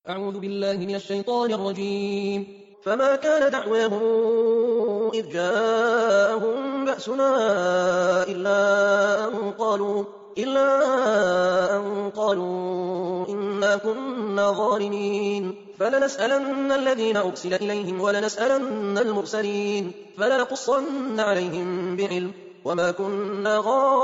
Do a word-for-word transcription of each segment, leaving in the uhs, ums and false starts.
أعوذ بالله من الشيطان الرجيم. فما كان دعواهم إذ جاءهم بأسنا إلا أن قالوا إلا أن قالوا إنا كنا ظالمين فلنسألن الذين أرسل إليهم ولنسألن المرسلين فلنقصن عليهم بعلم وما كنا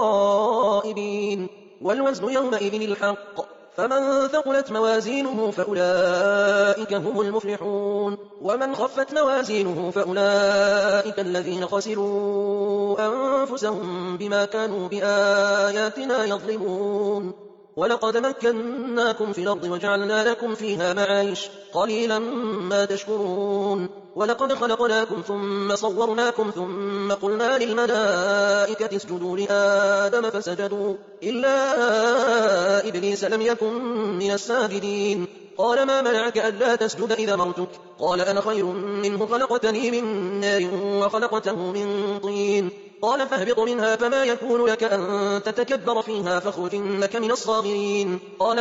غائبين والوزن يومئذ الحق فمن ثقلت موازينه فأولئك هم المفلحون ومن خفت موازينه فأولئك الذين خسروا أنفسهم بما كانوا بآياتنا يظلمون ولقد مكناكم في الأرض وجعلنا لكم فيها معايش قليلا ما تشكرون ولقد خلقناكم ثم صورناكم ثم قلنا للملائكة اسجدوا لآدم فسجدوا إلا إبليس لم يكن من الساجدين قال ما منعك ألا تسجد إذا مرتك قال أنا خير منه خلقتني من نار وخلقته من طين قال فاهبط منها فما يكون لك أن تتكبر فيها فاخرج إنك من الصاغرين قال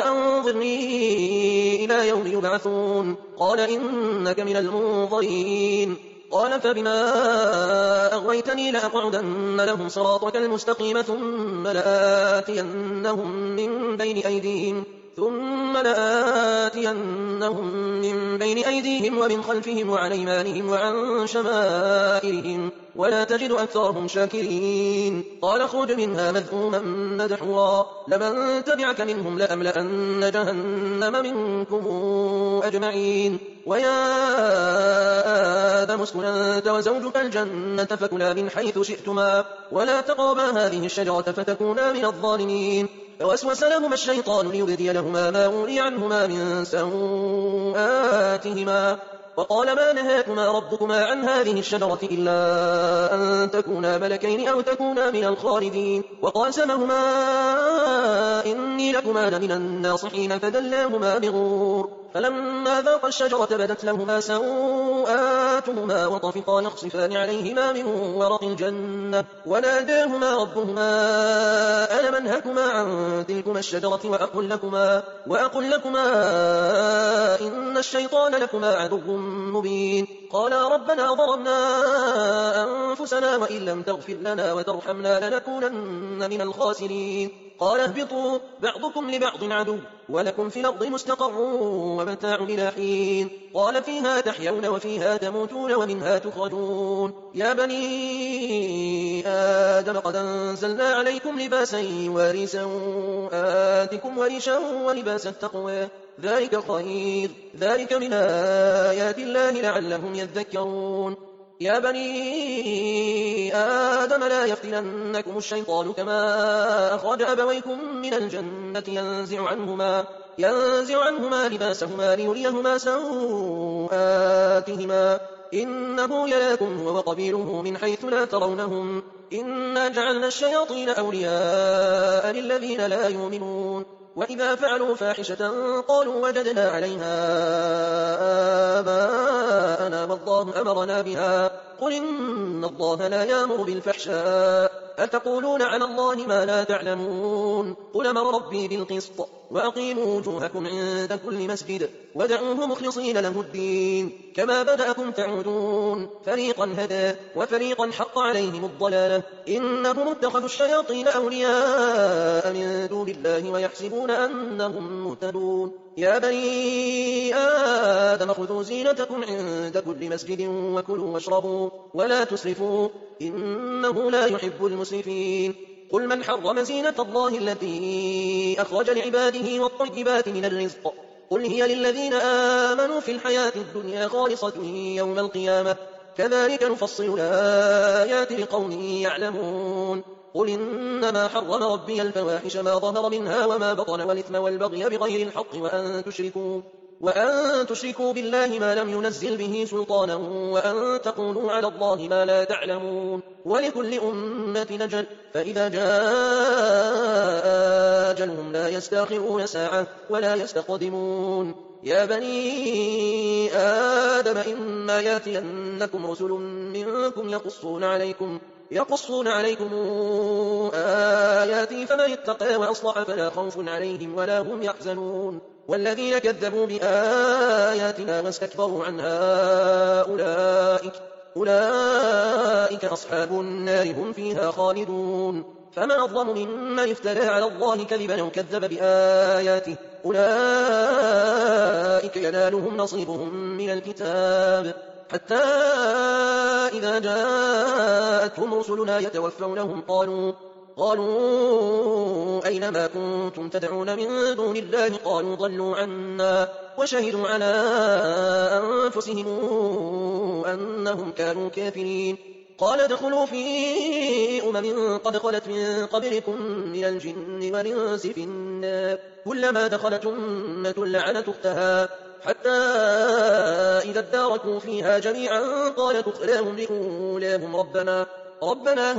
أنظرني إلى يوم يبعثون قال إنك من المنظرين قال فبما أغويتني لأقعدن لهم صراطك المستقيم ثم لآتينهم من بين أيديهم ثم لآتينهم من بين أيديهم ومن خلفهم وعن أيمانهم وعن شمائلهم ولا تجد أكثرهم شاكرين قال اخرج منها مذءوما مدحورا لمن تبعك منهم لأملأن جهنم منكم أجمعين ويا آدم اسكن أنت وزوجك الجنة فكلا من حيث شئتما ولا تقربا هذه الشجرة فتكونا من الظالمين فوسوس لهما الشيطان ليبدي لهما ما أولي عنهما من سوآتهما وقال ما نهاكما ربكما عن هذه الشجرة إلا أن تكونا ملكين أو تكونا من الخالدين وقاسمهما إني لكما لمن الناصحين فدلاهما بغرور فلما ذاقا الشجرة بدت لهما سوآتهما وطفقا يخصفان عليهما من ورق الجنة وناداهما ربهما ألم أنهكما عن تلكما الشجرة وأقل لكما, وأقل لكما إن الشيطان لكما عدو مبين قالا ربنا ظلمنا أنفسنا وإن لم تغفر لنا وترحمنا لنكونن من الخاسرين قال اهبطوا بعضكم لبعض عدو ولكم في الأرض مستقر ومتاع إلى حين قال فيها تحيون وفيها تموتون ومنها تخرجون يا بني آدم قد أنزلنا عليكم لباسا يواري سوآتكم وريشا ولباس التقوى ذلك خير ذلك من آيات الله لعلهم يذكرون يا بني آدم لا يفتننكم الشيطان كما أخرج أبويكم من الجنة ينزع عنهما, ينزع عنهما لباسهما ليريهما سوآتهما إنه يراكم هو وقبيله من حيث لا ترونهم إنا جعلنا الشياطين أولياء للذين لا يؤمنون وإذا فعلوا فاحشة قالوا وجدنا عليها آباءنا والله أمرنا بها قل إن الله لا يأمر بالفحشاء أتقولون على الله ما لا تعلمون قل أمر ربي بالقسط وأقيموا وجوهكم عند كل مسجد ودعوه مخلصين له الدين كما بدأكم تعودون فريقا هدى وفريقا حق عليهم الضلالة إنهم اتخذوا الشياطين أولياء من دون الله ويحسبون أنهم مهتدون يا بني آدم خذوا زينتكم عند كل مسجد وكلوا واشربوا ولا تسرفوا إنه لا يحب المسرفين قل من حرم زينة الله التي أخرج لعباده والطيبات من الرزق قل هي للذين آمنوا في الحياة الدنيا خالصة يوم القيامة كذلك نفصل الآيات لقوم يعلمون قل إنما حرم ربي الفواحش ما ظهر منها وما بطن والإثم والبغي بغير الحق وأن تشركوا وأن تشركوا بالله ما لم ينزل به سلطانا وأن تقولوا على الله ما لا تعلمون ولكل أمة نجل فإذا جاء أجلهم لا يستأخرون ساعة ولا يستقدمون يا بني آدم إما يأتينكم رسل منكم يقصون عليكم يقصون عليكم آياتي فمن اتقى وأصلح فلا خوف عليهم ولا هم يحزنون والذين كذبوا بآياتنا واستكبروا عنها أولئك, أولئك أصحاب النار هم فيها خالدون فما أظلم ممن افترى على الله كذبا أو كذب بآياته أولئك ينالهم نصيبهم من الكتاب حتى إذا جاءتهم رسلنا يتوفونهم قالوا قالوا أين ما كنتم تدعون من دون الله قالوا ضلوا عنا وشهدوا على أنفسهم أنهم كانوا كافرين قال ادخلوا في أمم قد خلت من قبلكم من الجن والإنس في النار كلما دخلت أمة لعنت أختها حتى إذا اداركوا فيها جميعا قالت أخراهم لأولاهم ربنا ربنا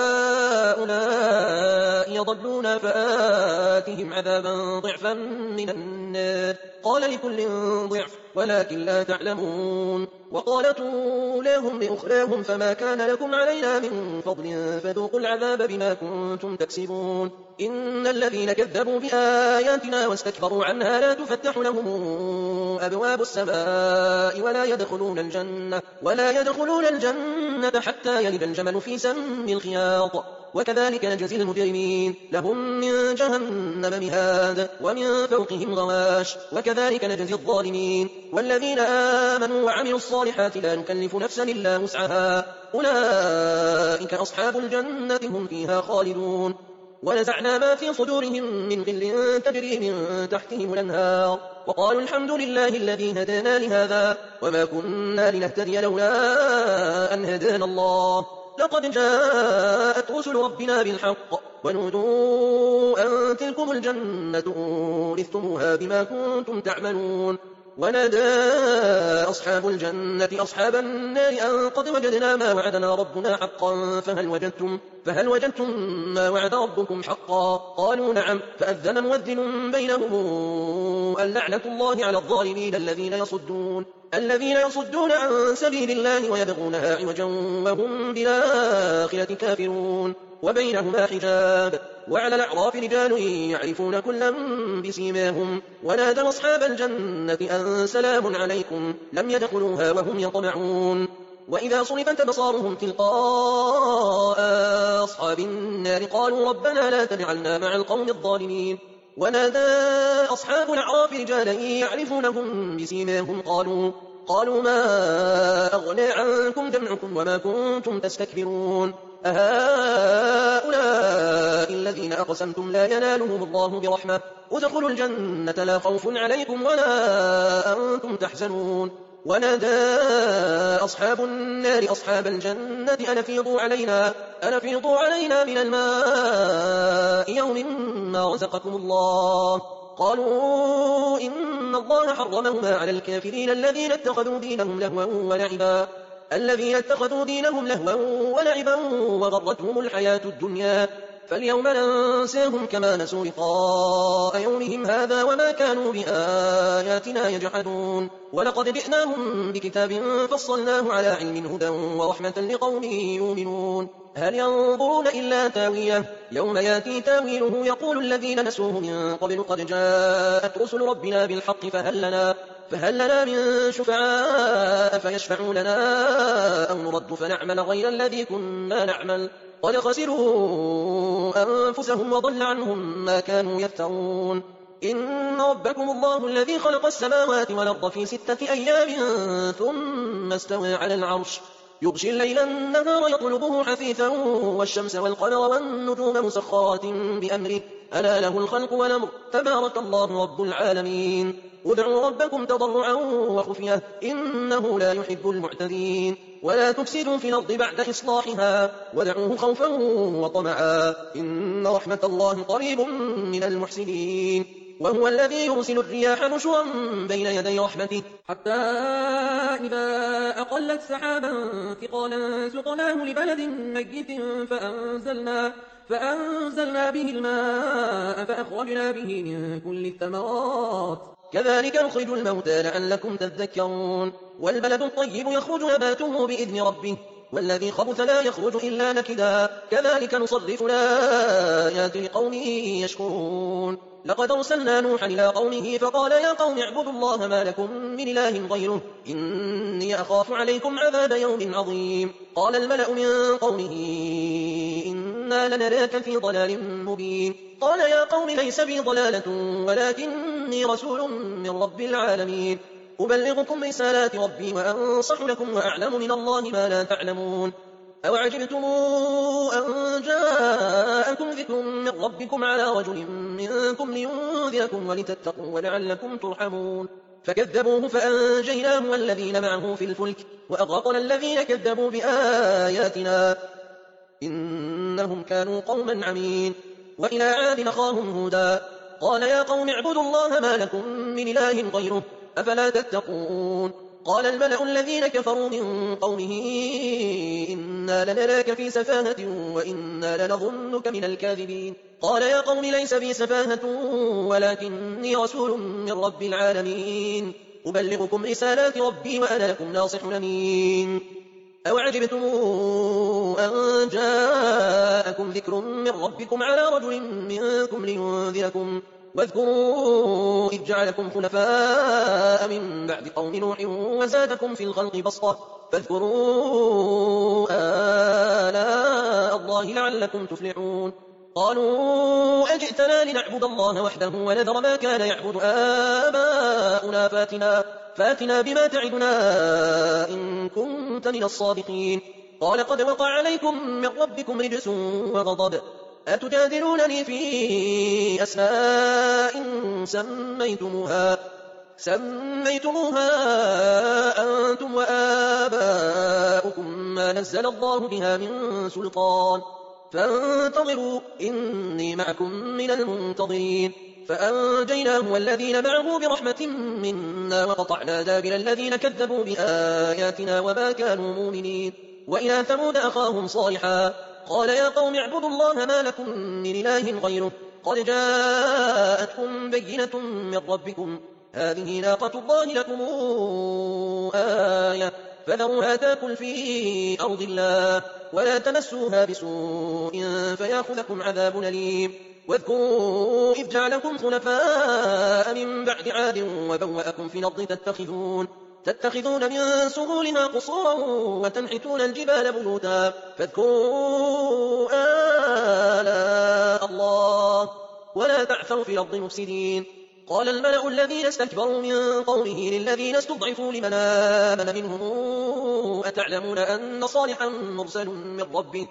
هؤلاء يضلون فآتهم عذابا ضعفا من النار قال لكل ضعف ولكن لا تعلمون وقالت أولاهم لأخراهم فما كان لكم علينا من فضل فذوقوا العذاب بما كنتم تكسبون إن الذين كذبوا بآياتنا واستكبروا عنها لا تفتح لهم أبواب السماء ولا يدخلون الجنة ولا يدخلون الجنة حتى يلد الجمل في سم الخياط وكذلك نجزي المجرمين لهم من جهنم مهاد ومن فوقهم غواش وكذلك نجزي الظالمين والذين آمنوا وعملوا الصالحات لا نكلف نفسا إلا وسعها أولئك أصحاب الجنة هم فيها خالدون ونزعنا ما في صدورهم من غل تجري من تحتهم الأنهار وقالوا الحمد لله الذي هدانا لهذا وما كنا لنهتدي لولا أن هدانا الله لقد جاءت رسل ربنا بالحق ونودوا أن تلكم الجنة أورثتموها بما كنتم تعملون ونادى أصحاب الجنة أصحاب النار أن قد وجدنا ما وعدنا ربنا حقا فهل وجدتم, فهل وجدتم ما وعد ربكم حقا قالوا نعم فأذن مؤذن بينهم اللعنة الله على الظالمين الذين يصدون الذين يصدون عن سبيل الله ويبغونها عوجا وهم بالآخرة كافرون وبينهما حجاب وعلى الأعراف رجال يعرفون كلا بسيماهم ونادوا أصحاب الجنة أن سلام عليكم لم يدخلوها وهم يطمعون وإذا صرفت أبصارهم تلقاء أصحاب النار قالوا ربنا لا تجعلنا مع القوم الظالمين ونادى أصحاب الأعراف رجالا يعرفونهم بسيماهم قالوا قالوا ما أغنى عنكم جمعكم وما كنتم تستكبرون أهؤلاء الذين أقسمتم لا ينالهم الله برحمة ادخلوا الجنة لا خوف عليكم ولا أنتم تحزنون ونادى أصحاب النار أصحاب الجنة أن أفيضوا علينا, أن أفيضوا علينا من الماء يوم ما رزقكم الله قالوا إن الله حرمهما على الكافرين الذين اتخذوا دينهم لهوا ولعبا الذين اتخذوا دينهم لهوا ولعبا وغرتهم الحياة الدنيا فاليوم ننساهم كما نسوا لقاء يومهم هذا وما كانوا بآياتنا يجحدون ولقد جئناهم بكتاب فصلناه على علم هدى ورحمة لقوم يؤمنون هل ينظرون إلا تاويه يوم ياتي تاويله يقول الذين نسوه من قبل قد جاءت رسل ربنا بالحق فهل لنا, فهل لنا من شفعاء فيشفعوا لنا أو نرد فنعمل غير الذي كنا نعمل قد خسروا أنفسهم وضل عنهم ما كانوا يفترون إن ربكم الله الذي خلق السماوات والأرض في ستة أيام ثم استوى على العرش يغشي الليل النهار يطلبه حثيثا والشمس والقمر والنجوم مسخرات بأمره ألا له الخلق والأمر تبارك الله رب العالمين ادعوا ربكم تضرعا وخفية إنه لا يحب المعتدين ولا تفسدوا في الأرض بعد إصلاحها ودعوه خوفا وطمعا إن رحمة الله قريب من المحسنين وهو الذي يرسل الرياح نشرا بين يدي رحمته حتى إذا أقلت سحابا ثقالا سقناه لبلد ميت فأنزلنا, فأنزلنا به الماء فأخرجنا به من كل الثمرات كذلك نخرج الموتى لعلكم تذكرون والبلد الطيب يخرج نباته بإذن ربه والذي خبث لا يخرج إلا نكدا كذلك نصرف الآيات لقوم يشكرون لقد أرسلنا نوحا إلى قومه فقال يا قوم اعبدوا الله ما لكم من إله غيره إني أخاف عليكم عذاب يوم عظيم قال الملأ من قومه إنا لنراك في ضلال مبين قال يا قوم ليس بي ضلالة ولكني رسول من رب العالمين أبلغكم رسالات ربي وأنصح لكم وأعلم من الله ما لا تعلمون أوعجبتم أن جاءكم ذكر من ربكم على رجل منكم لينذركم ولتتقوا ولعلكم ترحمون فكذبوه فأنجيناه والذين معه في الفلك وأغرقنا الذين كذبوا بآياتنا إنهم كانوا قوما عمين وإلى عاد أخاهم هودا قال يا قوم اعبدوا الله ما لكم من إله غيره أفلا تتقون قال الملأ الذين كفروا من قومه إنا لنراك في سفاهة وإنا لنظنك من الكاذبين قال يا قوم ليس بي سفاهة ولكني رسول من رب العالمين أبلغكم رسالات ربي وأنا لكم ناصح أمين أوعجبتم أن جاءكم ذكر من ربكم على رجل منكم لينذركم واذكروا إذ جعلكم خلفاء من بعد قوم نوح وزادكم في الخلق بسطة فاذكروا آلاء الله لعلكم تفلحون قالوا أجئتنا لنعبد الله وحده ونذر ما كان يعبد آباؤنا فاتنا, فاتنا بما تعدنا إن كنت من الصادقين قال قد وقع عليكم من ربكم رجس وغضب أتجادلونني في أسماء سميتموها سميتموها أنتم وآباؤكم ما نزل الله بها من سلطان فانتظروا إني معكم من المنتظرين فأنجيناه والذين معه برحمة منا وقطعنا دابر الذين كذبوا بآياتنا وما كانوا مؤمنين وإلى ثمود أخاهم صالحا قال يا قوم اعبدوا الله ما لكم من إله غيره قد جاءتكم بينة من ربكم هذه ناقة الله لكم آية فذروها تاكل في أرض الله ولا تمسوها بسوء فيأخذكم عذاب أليم واذكروا إذ جعلكم خلفاء من بعد عاد وبوأكم في الأرض تتخذون تتخذون من سهولها قصورا وتنحتون الجبال بيوتا فاذكروا آلاء الله ولا تعثوا في الأرض مفسدين قال الملأ الذين استكبروا من قومه للذين استضعفوا لمن آمن منهم أتعلمون أن صالحا مرسل من ربه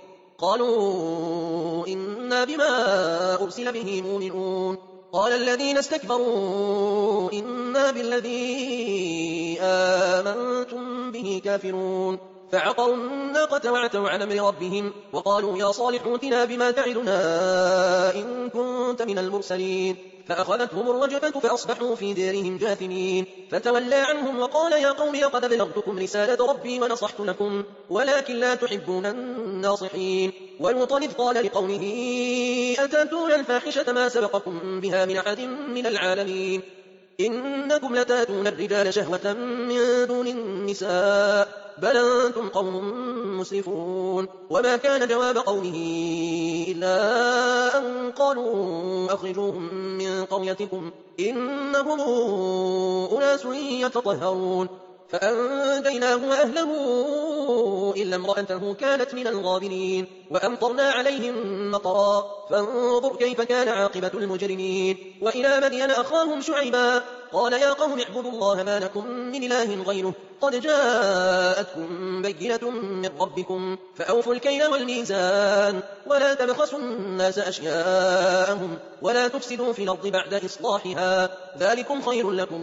قالوا إنا بما أرسل به مؤمنون قال الذين استكبروا إنا بالذي آمنتم به كافرون فعقروا الناقة وعتوا عن أمر ربهم وقالوا يا صالح ائتنا بما تعدنا إن كنت من المرسلين فأخذتهم الرجفة فأصبحوا في ديرهم جاثمين فتولى عنهم وقال يا قوم لقد بلغتكم رسالة ربي ونصحت لكم ولكن لا تحبون الناصحين ولوطا إذ قال لقومه أتاتون الفاحشة ما سبقكم بها من أحد من العالمين إنكم لتاتون الرجال شهوة من دون النساء بل أنتم قوم مسرفون وما كان جواب قومه إلا أن قالوا أخرجوهم من قريتكم إنهم أناس يتطهرون فأنجيناه وأهله إلا امرأته كانت من الغابرين وأمطرنا عليهم مطرا فانظر كيف كان عاقبة المجرمين وإلى مدين أخاهم شعيبا قال يا قوم اعبدوا الله ما لكم من إله غيره قد جاءتكم بينة من ربكم فأوفوا الكيل والميزان ولا تبخسوا الناس أشياءهم ولا تفسدوا في الأرض بعد إصلاحها ذلكم خير لكم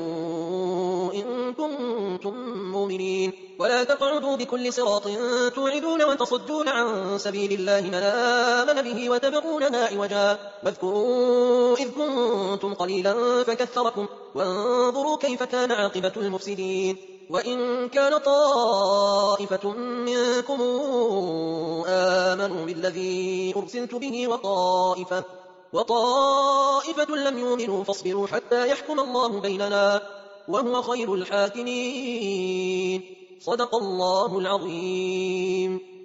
إن كنتم مؤمنين ولا تقعدوا بكل صراط توعدون وتصدون عن سبيل الله من آمن به وتبغونها عوجا واذكروا إذ كنتم قليلا فكثركم وانظروا كيف كان عاقبة المفسدين وإن كان طائفة منكم آمنوا بالذي أرسلت به وطائفة وطائفة لم يؤمنوا فاصبروا حتى يحكم الله بيننا وهو خير الحاكمين صدق الله العظيم.